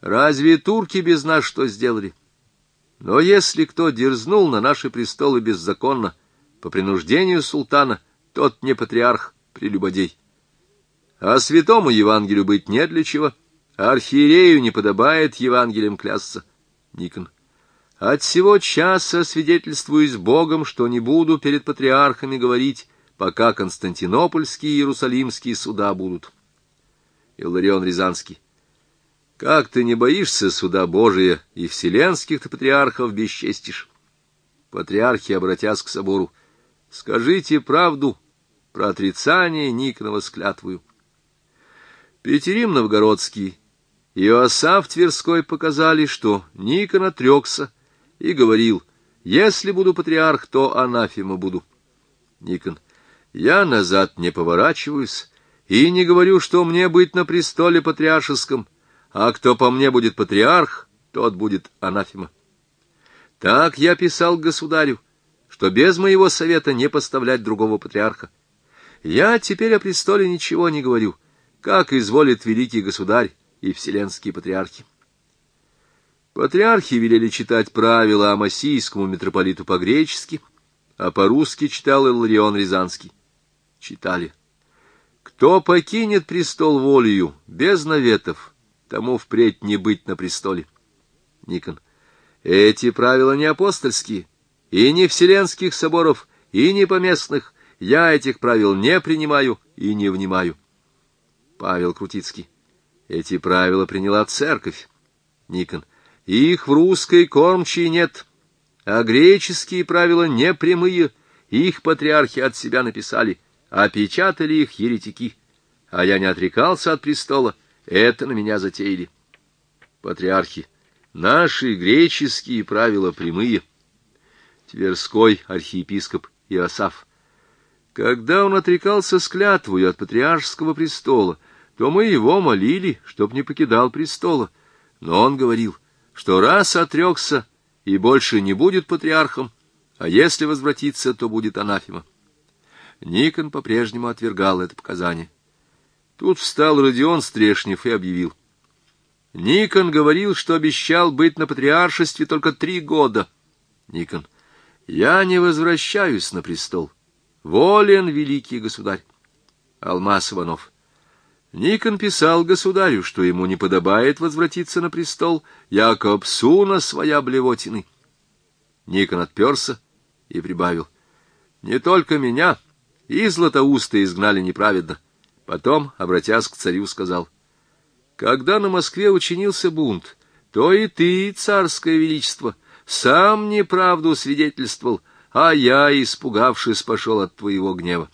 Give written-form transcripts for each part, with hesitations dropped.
Разве турки без нас что сделали? Но если кто дерзнул на наши престолы беззаконно, по принуждению султана, тот не патриарх, прелюбодей. А святому Евангелию быть не для чего, а архиерею не подобает Евангелием клясться. Никон. От сего часа свидетельствуюсь Богом, что не буду перед патриархами говорить, пока Константинопольские и Иерусалимские суда будут. Илларион Рязанский. Как ты не боишься суда Божия, и вселенских-то патриархов бесчестишь? Патриархи, обратясь к собору, скажите правду про отрицание Никонова с клятвою. Петерим Новгородский и Иосаф Тверской показали, что Никон отрекся и говорил: если буду патриарх, то анафема буду. Никон. Я назад не поворачиваюсь и не говорю, что мне быть на престоле патриаршеском, а кто по мне будет патриарх, тот будет анафема. Так я писал государю, что без моего совета не поставлять другого патриарха. Я теперь о престоле ничего не говорю, как изволит великий государь и вселенские патриархи. Патриархи велели читать правила амасийскому митрополиту по-гречески, а по-русски читал Илларион Рязанский. Читали. Кто покинет престол волею, без наветов, тому впредь не быть на престоле. Никон. Эти правила не апостольские, и не вселенских соборов, и не поместных. Я этих правил не принимаю и не внимаю. Павел Крутицкий. Эти правила приняла церковь. Никон. Их в русской кормчей нет, а греческие правила не прямые, их патриархи от себя написали, а печатали их еретики. А я не отрекался от престола, это на меня затеяли. Патриархи. Наши греческие правила прямые. Тверской архиепископ Иосаф. Когда он отрекался с клятвою от патриаршеского престола, то мы его молили, чтоб не покидал престола. Но он говорил, что раз отрекся и больше не будет патриархом, а если возвратится, то будет анафема. Никон по-прежнему отвергал это показание. Тут встал Родион Стрешнев и объявил: Никон говорил, что обещал быть на патриаршестве только 3 года. Никон. Я не возвращаюсь на престол. Волен великий государь. Алмаз Иванов. Никон писал государю, что ему не подобает возвратиться на престол, яко псуна своя блевотины. Никон отперся и прибавил: не только меня, и Златоуста изгнали неправедно. Потом, обратясь к царю, сказал: когда на Москве учинился бунт, то и ты, царское величество, сам неправду свидетельствовал, а я, испугавшись, пошел от твоего гнева.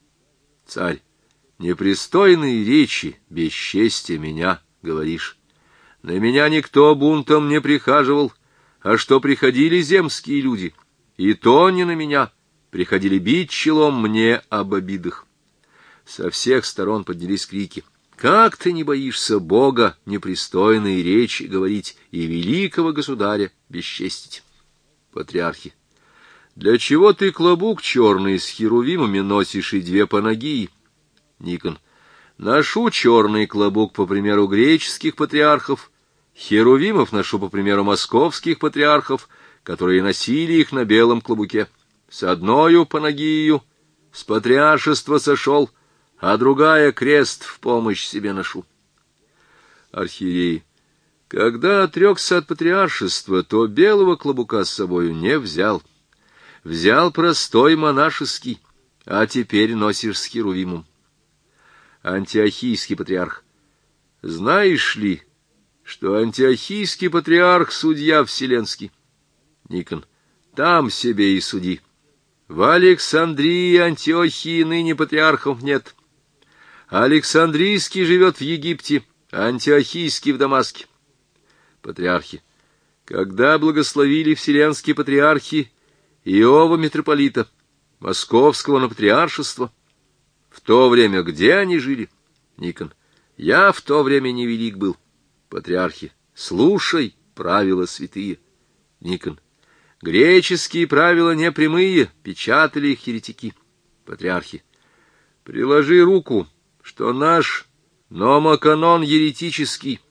Царь. Непристойные речи, бесчестие меня, говоришь. На меня никто бунтом не прихаживал, а что приходили земские люди, и то не на меня, приходили бить челом мне об обидах. Со всех сторон поднялись крики: как ты не боишься Бога непристойные речи говорить и великого государя бесчестить? Патриархи. Для чего ты клобук черный с херувимами носишь и 2 панагии? Никон. Ношу черный клобук по примеру греческих патриархов, херувимов ношу по примеру московских патриархов, которые носили их на белом клобуке. С одною панагию с патриаршества сошел, а другая крест в помощь себе ношу. Архиерей. Когда отрекся от патриаршества, то белого клобука с собою не взял. Взял простой монашеский, а теперь носишь с херувимом. Антиохийский патриарх. Знаешь ли, что антиохийский патриарх — судья вселенский? Никон. Там себе и суди. В Александрии и Антиохии ныне патриархов нет. Александрийский живет в Египте, антиохийский в Дамаске. Патриархи. Когда благословили вселенские патриархи Иова митрополита, московского на патриаршество, в то время где они жили? Никон. Я в то время невелик был. Патриархи. Слушай правила святые. Никон. Греческие правила не прямые, печатали их еретики. Патриархи. Приложи руку, что наш номоканон еретический,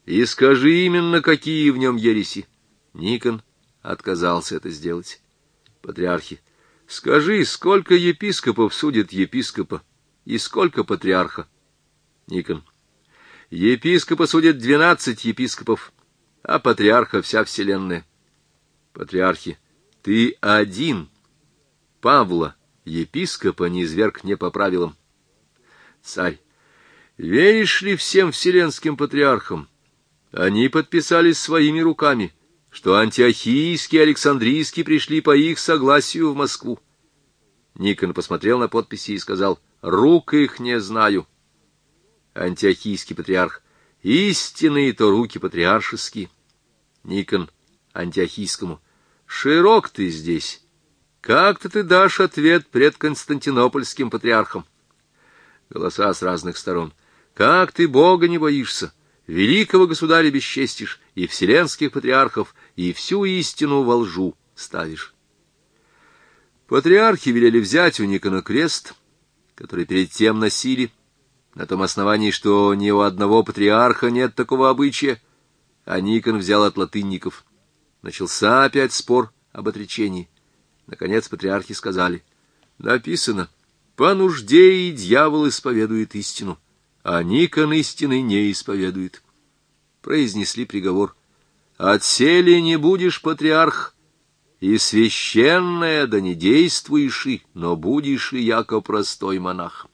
и скажи именно, какие в нем ереси. Никон отказался это сделать. Патриархи: скажи, сколько епископов судит епископа, и сколько патриарха? Никон: епископа судят 12 епископов, а патриарха вся вселенная. Патриархи: ты один, Павла, епископа, низвергг не по правилам. Царь: веришь ли всем вселенским патриархам? Они подписались своими руками, что Антиохийский и Александрийский пришли по их согласию в Москву. Никон посмотрел на подписи и сказал: рук их не знаю. Антиохийский патриарх: истинные то руки патриаршеские. Никон Антиохийскому: широк ты здесь. Как-то ты дашь ответ пред Константинопольским патриархом? Голоса с разных сторон: как ты Бога не боишься, великого государя бесчестишь, и вселенских патриархов, и всю истину во лжу ставишь. Патриархи велели взять у Никона крест, который перед тем носили, на том основании, что ни у одного патриарха нет такого обычая, а Никон взял от латынников. Начался опять спор об отречении. Наконец патриархи сказали: написано: по нужде и дьявол исповедует истину, а Никон истины не исповедует. Произнесли приговор: отселе не будешь патриарх, и священное да не действуешь, но будешь и яко простой монах.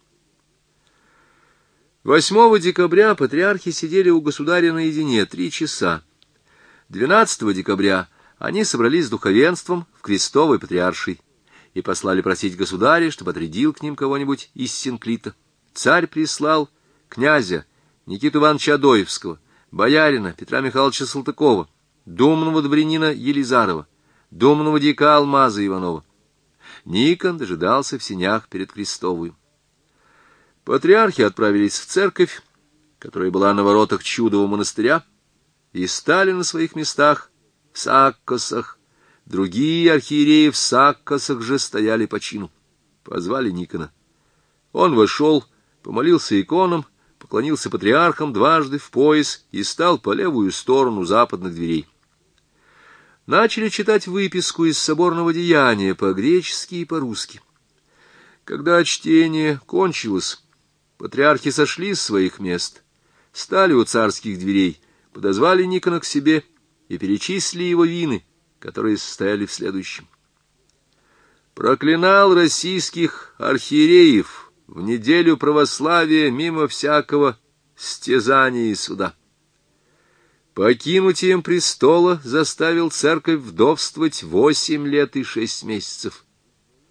8 декабря патриархи сидели у государя наедине 3 часа. 12 декабря они собрались с духовенством в Крестовой патриаршей и послали просить государя, чтобы отрядил к ним кого-нибудь из синклита. Царь прислал князя Никиту Ивановича Адоевского, боярина Петра Михайловича Салтыкова, думного дворянина Елизарова, думного дьяка Алмаза Иванова. Никон дожидался в сенях перед Крестовую. Патриархи отправились в церковь, которая была на воротах Чудового монастыря, и стали на своих местах в саккосах. Другие архиереи в саккосах же стояли по чину. Позвали Никона. Он вошел, помолился иконам, поклонился патриархам дважды в пояс и стал по левую сторону западных дверей. Начали читать выписку из соборного деяния по-гречески и по-русски. Когда чтение кончилось, патриархи сошли с своих мест, стали у царских дверей, подозвали Никона к себе и перечислили его вины, которые состояли в следующем: проклинал российских архиереев в неделю православия мимо всякого стязания и суда. Покинутием престола заставил церковь вдовствовать 8 лет и 6 месяцев.